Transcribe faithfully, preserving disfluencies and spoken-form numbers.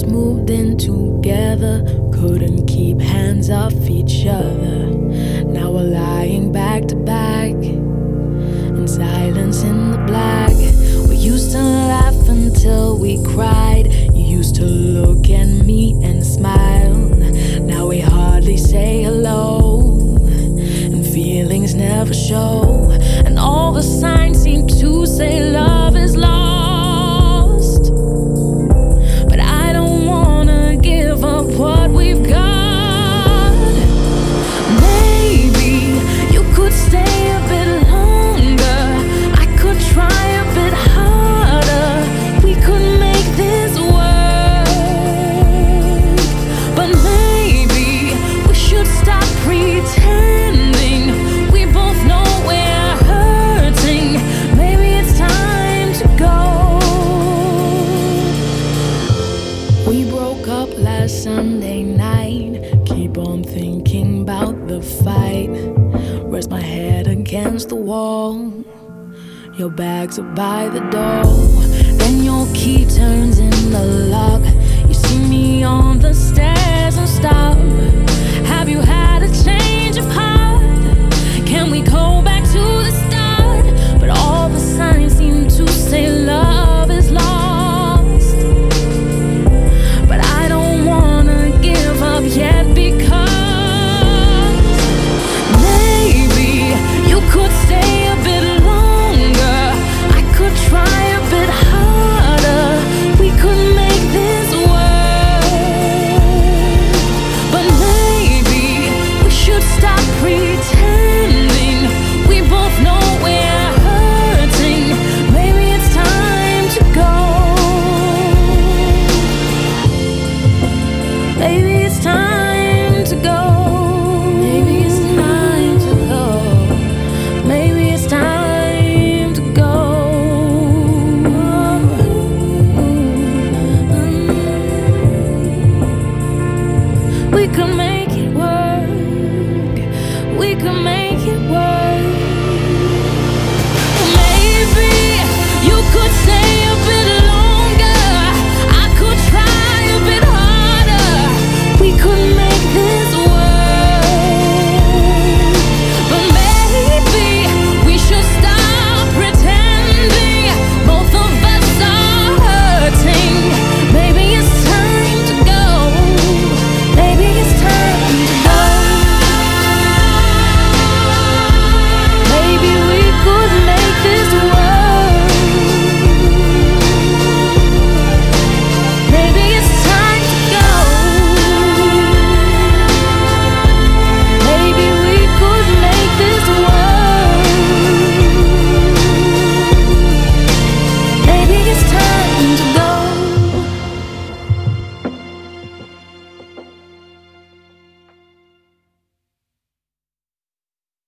just moved in together, couldn't keep hands off each other. Now we're lying back to back in silence in the black. We used to laugh until we cried. You used to look at me and smile. Now we hardly say hello, and feelings never show. And all the signs seem to say love is lost, but I don't wanna give up what we've got. Maybe you could stay a bit longer, I could try a bit harder, we could make this work. But maybe we should stop pretending. We both know we're hurting. Maybe it's time to go. We broke up last Sunday night. Keep on thinking about the fight. Rest my head against the wall. Your bags are by the door. Then your key turns in the lock. You see me on the stairs and stop.